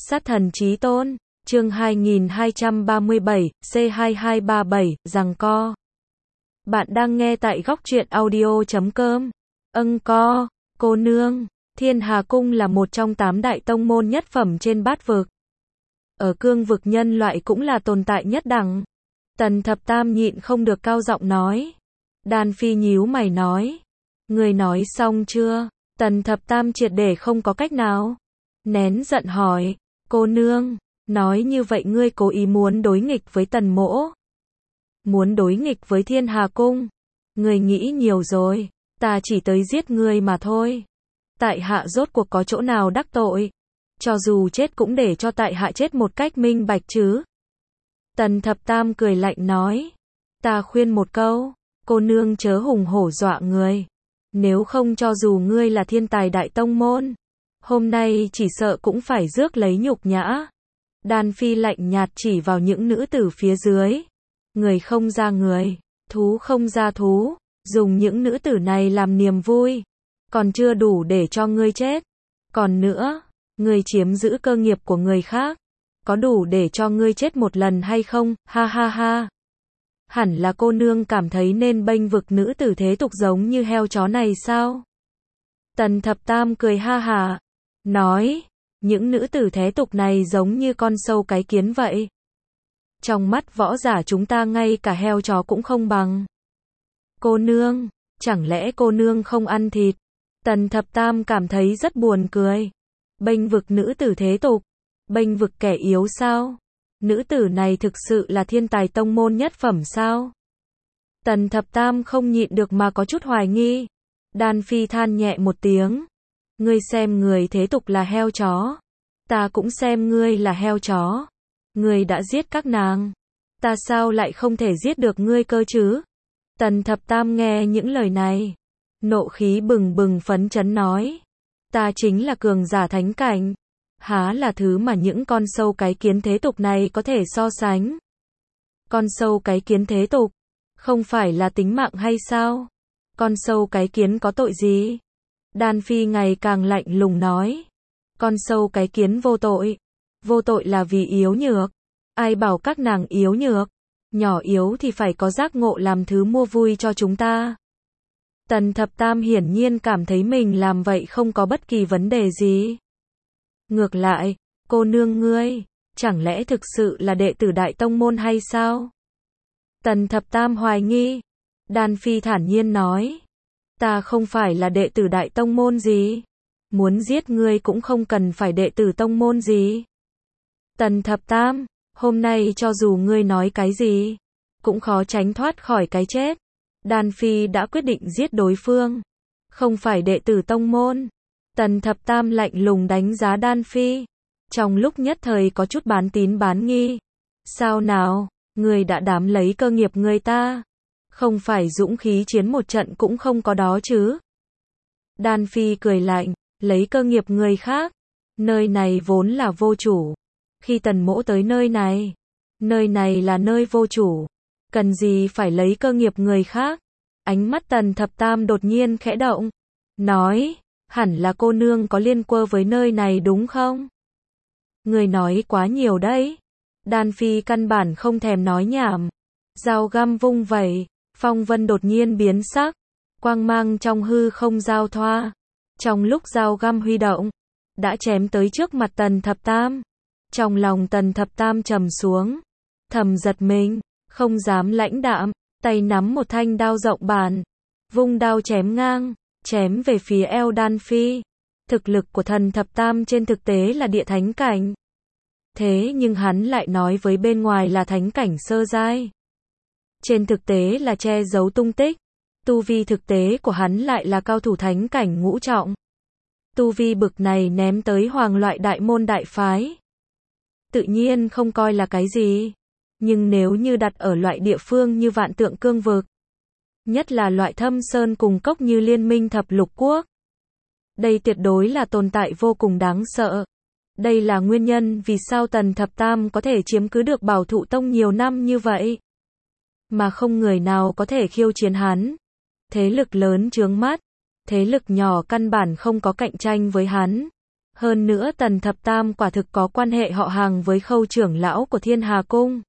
Sát thần chí tôn, chương 2237, C2237, giằng co. Bạn đang nghe tại góc truyện audio.com. Co, cô nương, Thiên Hà Cung là một trong 8 đại tông môn nhất phẩm trên bát vực. Ở cương vực nhân loại cũng là tồn tại nhất đẳng. Tần Thập Tam nhịn không được cao giọng nói. Đan Phi nhíu mày nói. Người nói xong chưa? Tần Thập Tam triệt để không có cách nào. Nén giận hỏi. Cô nương, nói như vậy ngươi cố ý muốn đối nghịch với Tần mỗ. Muốn đối nghịch với Thiên Hà Cung. Ngươi nghĩ nhiều rồi, ta chỉ tới giết ngươi mà thôi. Tại hạ rốt cuộc có chỗ nào đắc tội. Cho dù chết cũng để cho tại hạ chết một cách minh bạch chứ. Tần Thập Tam cười lạnh nói. Ta khuyên một câu, cô nương chớ hùng hổ dọa người. Nếu không cho dù ngươi là thiên tài đại tông môn, hôm nay chỉ sợ cũng phải rước lấy nhục nhã. Đan Phi lạnh nhạt chỉ vào những nữ tử phía dưới. Người không ra người, thú không ra thú, dùng những nữ tử này làm niềm vui. Còn chưa đủ để cho ngươi chết. Còn nữa, ngươi chiếm giữ cơ nghiệp của người khác. Có đủ để cho ngươi chết một lần hay không? Ha ha ha. Hẳn là cô nương cảm thấy nên bênh vực nữ tử thế tục giống như heo chó này sao? Tần Thập Tam cười ha hả. Nói, những nữ tử thế tục này giống như con sâu cái kiến vậy. Trong mắt võ giả chúng ta ngay cả heo chó cũng không bằng. Cô nương, chẳng lẽ cô nương không ăn thịt? Tần Thập Tam cảm thấy rất buồn cười. Bênh vực nữ tử thế tục, bênh vực kẻ yếu sao? Nữ tử này thực sự là thiên tài tông môn nhất phẩm sao? Tần Thập Tam không nhịn được mà có chút hoài nghi. Đan Phi than nhẹ một tiếng. Ngươi xem người thế tục là heo chó. Ta cũng xem ngươi là heo chó. Ngươi đã giết các nàng. Ta sao lại không thể giết được ngươi cơ chứ? Tần Thập Tam nghe những lời này. Nộ khí bừng bừng phấn chấn nói. Ta chính là cường giả thánh cảnh. Há là thứ mà những con sâu cái kiến thế tục này có thể so sánh. Con sâu cái kiến thế tục, không phải là tính mạng hay sao? Con sâu cái kiến có tội gì? Đan Phi ngày càng lạnh lùng nói. Con sâu cái kiến vô tội. Vô tội là vì yếu nhược. Ai bảo các nàng yếu nhược? Nhỏ yếu thì phải có giác ngộ làm thứ mua vui cho chúng ta. Tần Thập Tam hiển nhiên cảm thấy mình làm vậy không có bất kỳ vấn đề gì. Ngược lại, cô nương ngươi, chẳng lẽ thực sự là đệ tử đại tông môn hay sao? Tần Thập Tam hoài nghi. Đan Phi thản nhiên nói. Ta không phải là đệ tử đại tông môn gì. Muốn giết ngươi cũng không cần phải đệ tử tông môn gì. Tần Thập Tam, hôm nay cho dù ngươi nói cái gì, cũng khó tránh thoát khỏi cái chết. Đan Phi đã quyết định giết đối phương. Không phải đệ tử tông môn. Tần Thập Tam lạnh lùng đánh giá Đan Phi. Trong lúc nhất thời có chút bán tín bán nghi. Sao nào, ngươi đã đám lấy cơ nghiệp người ta. Không phải dũng khí chiến một trận cũng không có đó chứ. Đan Phi cười lạnh, lấy cơ nghiệp người khác. Nơi này vốn là vô chủ. Khi Tần mỗ tới nơi này là nơi vô chủ. Cần gì phải lấy cơ nghiệp người khác. Ánh mắt Tần Thập Tam đột nhiên khẽ động. Nói, hẳn là cô nương có liên quan với nơi này đúng không? Người nói quá nhiều đấy. Đan Phi căn bản không thèm nói nhảm. Dao găm vung vẩy, phong vân đột nhiên biến sắc. Quang mang trong hư không giao thoa. Trong lúc dao găm huy động, đã chém tới trước mặt Tần Thập Tam. Trong lòng Tần Thập Tam trầm xuống. Thầm giật mình, không dám lãnh đạm, tay nắm một thanh đao rộng bản. Vung đao chém ngang, chém về phía eo Đan Phi. Thực lực của Tần Thập Tam trên thực tế là địa thánh cảnh. Thế nhưng hắn lại nói với bên ngoài là thánh cảnh sơ giai. Trên thực tế là che giấu tung tích. Tu vi thực tế của hắn lại là cao thủ thánh cảnh ngũ trọng. Tu vi bực này ném tới hoàng loại đại môn đại phái. Tự nhiên không coi là cái gì. Nhưng nếu như đặt ở loại địa phương như Vạn Tượng Cương vực, nhất là loại thâm sơn cùng cốc như Liên Minh Thập Lục Quốc, đây tuyệt đối là tồn tại vô cùng đáng sợ. Đây là nguyên nhân vì sao Tần Thập Tam có thể chiếm cứ được Bảo Thụ Tông nhiều năm như vậy. Mà không người nào có thể khiêu chiến hắn. Thế lực lớn chướng mắt. Thế lực nhỏ căn bản không có cạnh tranh với hắn. Hơn nữa Tần Thập Tam quả thực có quan hệ họ hàng với Khâu trưởng lão của Thiên Hà Cung.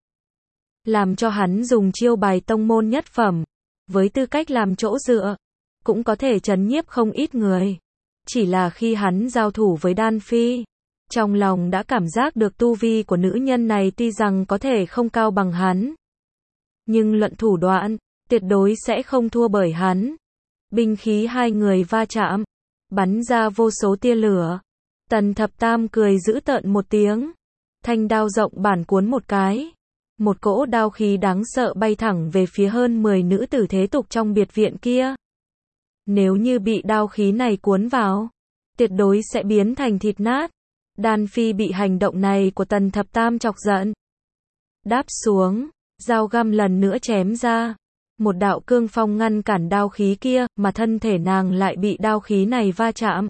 Làm cho hắn dùng chiêu bài tông môn nhất phẩm, với tư cách làm chỗ dựa, cũng có thể trấn nhiếp không ít người. Chỉ là khi hắn giao thủ với Đan Phi, trong lòng đã cảm giác được tu vi của nữ nhân này tuy rằng có thể không cao bằng hắn, nhưng luận thủ đoạn, tuyệt đối sẽ không thua bởi hắn. Binh khí hai người va chạm, bắn ra vô số tia lửa. Tần Thập Tam cười giễu tợn một tiếng, thanh đao rộng bản cuốn một cái. Một cỗ đao khí đáng sợ bay thẳng về phía hơn 10 nữ tử thế tục trong biệt viện kia. Nếu như bị đao khí này cuốn vào, tuyệt đối sẽ biến thành thịt nát. Đan Phi bị hành động này của Tần Thập Tam chọc giận. Đáp xuống, dao găm lần nữa chém ra. Một đạo cương phong ngăn cản đao khí kia, mà thân thể nàng lại bị đao khí này va chạm.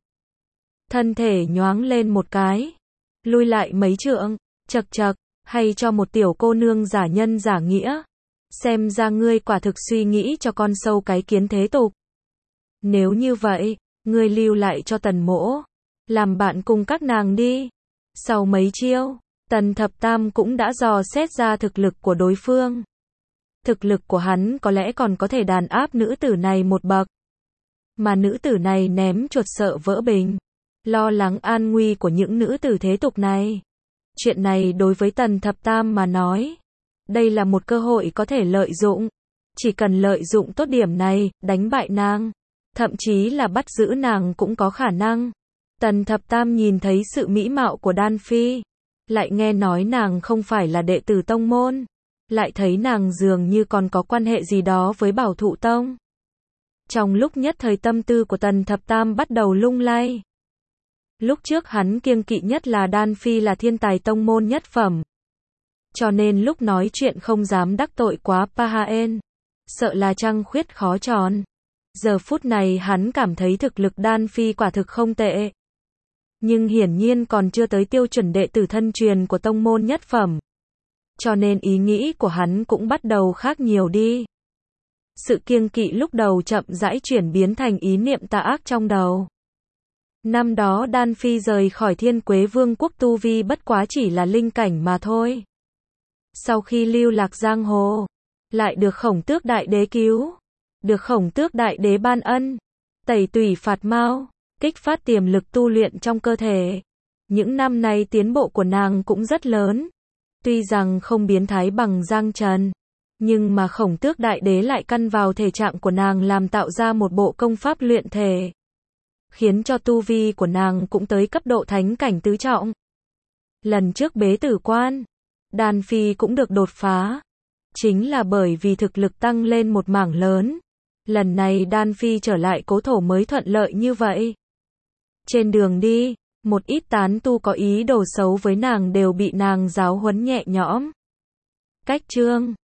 Thân thể nhoáng lên một cái, lui lại mấy trượng, chậc chậc, hay cho một tiểu cô nương giả nhân giả nghĩa. Xem ra ngươi quả thực suy nghĩ cho con sâu cái kiến thế tục. Nếu như vậy, ngươi lưu lại cho Tần mỗ, làm bạn cùng các nàng đi. Sau mấy chiêu, Tần Thập Tam cũng đã dò xét ra thực lực của đối phương. Thực lực của hắn có lẽ còn có thể đàn áp nữ tử này một bậc. Mà nữ tử này ném chuột sợ vỡ bình, lo lắng an nguy của những nữ tử thế tục này. Chuyện này đối với Tần Thập Tam mà nói, đây là một cơ hội có thể lợi dụng. Chỉ cần lợi dụng tốt điểm này, đánh bại nàng, thậm chí là bắt giữ nàng cũng có khả năng. Tần Thập Tam nhìn thấy sự mỹ mạo của Đan Phi, lại nghe nói nàng không phải là đệ tử tông môn, lại thấy nàng dường như còn có quan hệ gì đó với Bảo Thụ Tông. Trong lúc nhất thời tâm tư của Tần Thập Tam bắt đầu lung lay. Lúc trước hắn kiêng kỵ nhất là Đan Phi là thiên tài tông môn nhất phẩm. Cho nên lúc nói chuyện không dám đắc tội quá Pahaen, sợ là trăng khuyết khó tròn. Giờ phút này hắn cảm thấy thực lực Đan Phi quả thực không tệ. Nhưng hiển nhiên còn chưa tới tiêu chuẩn đệ tử thân truyền của tông môn nhất phẩm. Cho nên ý nghĩ của hắn cũng bắt đầu khác nhiều đi. Sự kiêng kỵ lúc đầu chậm rãi chuyển biến thành ý niệm tà ác trong đầu. Năm đó Đan Phi rời khỏi Thiên Quế Vương quốc tu vi bất quá chỉ là linh cảnh mà thôi. Sau khi lưu lạc giang hồ, lại được Khổng Tước Đại Đế cứu, được Khổng Tước Đại Đế ban ân, tẩy tủy phạt mao, kích phát tiềm lực tu luyện trong cơ thể. Những năm nay tiến bộ của nàng cũng rất lớn. Tuy rằng không biến thái bằng Giang Trần, nhưng mà Khổng Tước Đại Đế lại căn vào thể trạng của nàng làm tạo ra một bộ công pháp luyện thể, khiến cho tu vi của nàng cũng tới cấp độ thánh cảnh tứ trọng. Lần trước bế tử quan, Đan Phi cũng được đột phá, chính là bởi vì thực lực tăng lên một mảng lớn. Lần này Đan Phi trở lại cố thổ mới thuận lợi như vậy. Trên đường đi, một ít tán tu có ý đồ xấu với nàng đều bị nàng giáo huấn nhẹ nhõm. Cách chương